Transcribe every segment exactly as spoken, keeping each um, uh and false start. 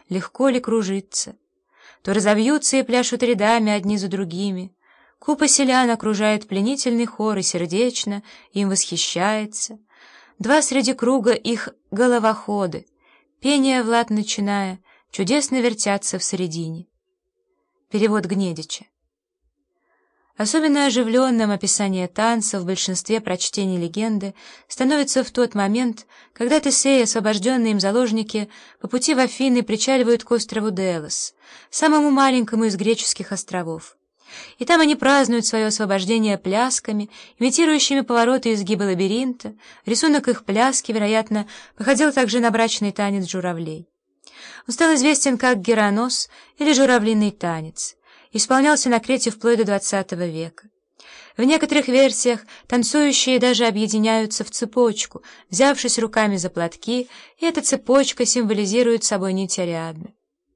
легко ли кружиться. То разовьются и пляшут рядами одни за другими. Купа селян окружает пленительный хор и сердечно им восхищается. Два среди круга их головоходы, пение в лад начиная, чудесно вертятся в середине. Перевод Гнедича. Особенно оживленным описание танца в большинстве прочтений легенды становится в тот момент, когда Тесей и освобожденные им заложники по пути в Афины причаливают к острову Делос, самому маленькому из греческих островов. И там они празднуют свое освобождение плясками, имитирующими повороты и изгибы лабиринта. Рисунок их пляски, вероятно, походил также на брачный танец журавлей. Он стал известен как геронос или журавлиный танец. Исполнялся на Крете вплоть до двадцатого века. В некоторых версиях танцующие даже объединяются в цепочку, взявшись руками за платки, и эта цепочка символизирует собой нить Ариадны.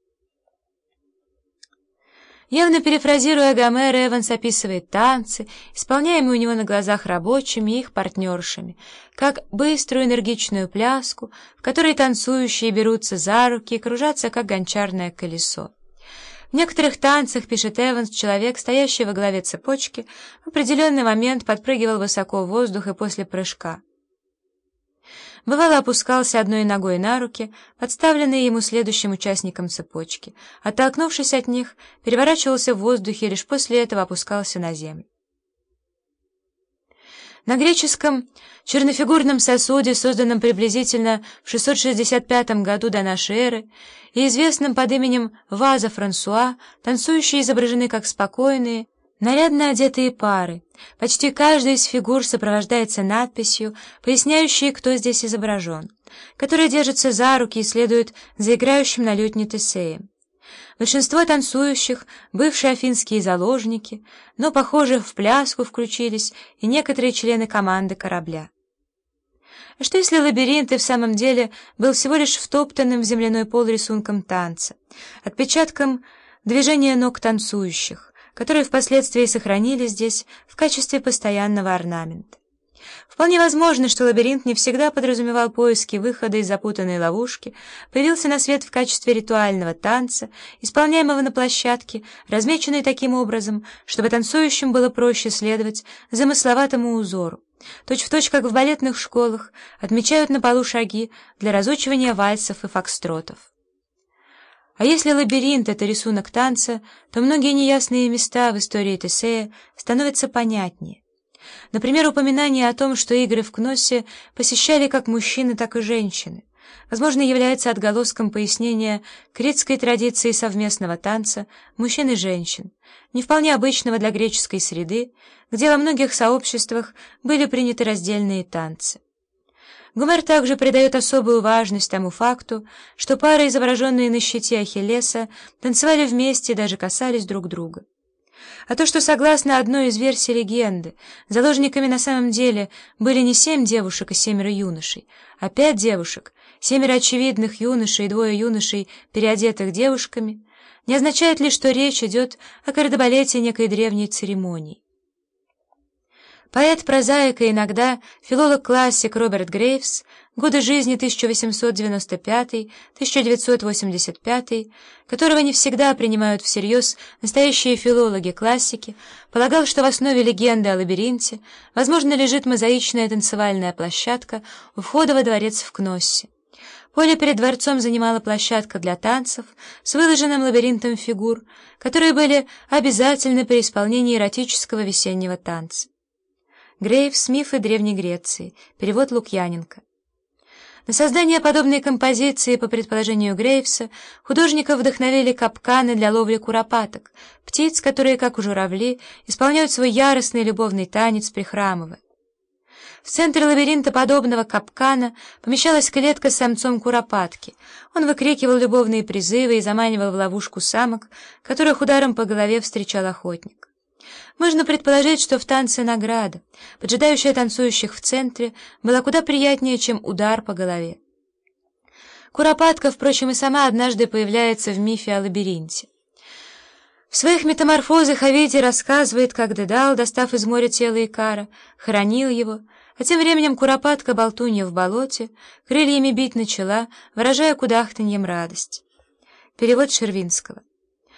Явно перефразируя Гомера, Эванс описывает танцы, исполняемые у него на глазах рабочими и их партнершами, как быструю энергичную пляску, в которой танцующие берутся за руки и кружатся, как гончарное колесо. В некоторых танцах, пишет Эванс, человек, стоящий во главе цепочки, в определенный момент подпрыгивал высоко в воздух и после прыжка. Бывало, опускался одной ногой на руки, подставленные ему следующим участникам цепочки. Оттолкнувшись от них, переворачивался в воздухе и лишь после этого опускался на землю. На греческом чернофигурном сосуде, созданном приблизительно в шестьсот шестьдесят пятом году до нашей эры и известном под именем Ваза Франсуа, танцующие изображены как спокойные, нарядно одетые пары. Почти каждая из фигур сопровождается надписью, поясняющей, кто здесь изображен, которая держится за руки и следует за играющим на лютне Тесеем. Большинство танцующих — бывшие афинские заложники, но, похоже, в пляску включились и некоторые члены команды корабля. А что если лабиринт и в самом деле был всего лишь втоптанным в земляной пол рисунком танца, отпечатком движения ног танцующих, которые впоследствии сохранили здесь в качестве постоянного орнамента? Вполне возможно, что лабиринт не всегда подразумевал поиски выхода из запутанной ловушки, появился на свет в качестве ритуального танца, исполняемого на площадке, размеченной таким образом, чтобы танцующим было проще следовать замысловатому узору, точь-в-точь, как в балетных школах отмечают на полу шаги для разучивания вальсов и фокстротов. А если лабиринт — это рисунок танца, то многие неясные места в истории Тесея становятся понятнее. Например, упоминание о том, что игры в Кноссе посещали как мужчины, так и женщины, возможно, является отголоском пояснения критской традиции совместного танца мужчин и женщин, не вполне обычного для греческой среды, где во многих сообществах были приняты раздельные танцы. Гомер также придает особую важность тому факту, что пары, изображенные на щите Ахиллеса, танцевали вместе и даже касались друг друга. А то, что, согласно одной из версий легенды, заложниками на самом деле были не семь девушек и семеро юношей, а пять девушек, семеро очевидных юношей и двое юношей, переодетых девушками, не означает ли, что речь идет о кардебалете некой древней церемонии. Поэт-прозаик и иногда филолог-классик Роберт Грейвс, годы жизни тысяча восемьсот девяносто пятый — тысяча девятьсот восемьдесят пятый, которого не всегда принимают всерьез настоящие филологи-классики, полагал, что в основе легенды о лабиринте, возможно, лежит мозаичная танцевальная площадка у входа во дворец в Кноссе. Поле перед дворцом занимала площадка для танцев с выложенным лабиринтом фигур, которые были обязательны при исполнении эротического весеннего танца. Грейвс. Мифы Древней Греции. Перевод Лукьяненко. На создание подобной композиции, по предположению Грейвса, художников вдохновили капканы для ловли куропаток, птиц, которые, как у журавли, исполняют свой яростный любовный танец, прихрамывая. В центре лабиринта подобного капкана помещалась клетка с самцом куропатки. Он выкрикивал любовные призывы и заманивал в ловушку самок, которых ударом по голове встречал охотник. Можно предположить, что в танце награда, поджидающая танцующих в центре, была куда приятнее, чем удар по голове. Куропатка, впрочем, и сама однажды появляется в мифе о лабиринте. В своих метаморфозах Овидий рассказывает, как Дедал, достав из моря тело Икара, хоронил его, а тем временем куропатка-болтунья в болоте крыльями бить начала, выражая кудахтаньем радость. Перевод Шервинского.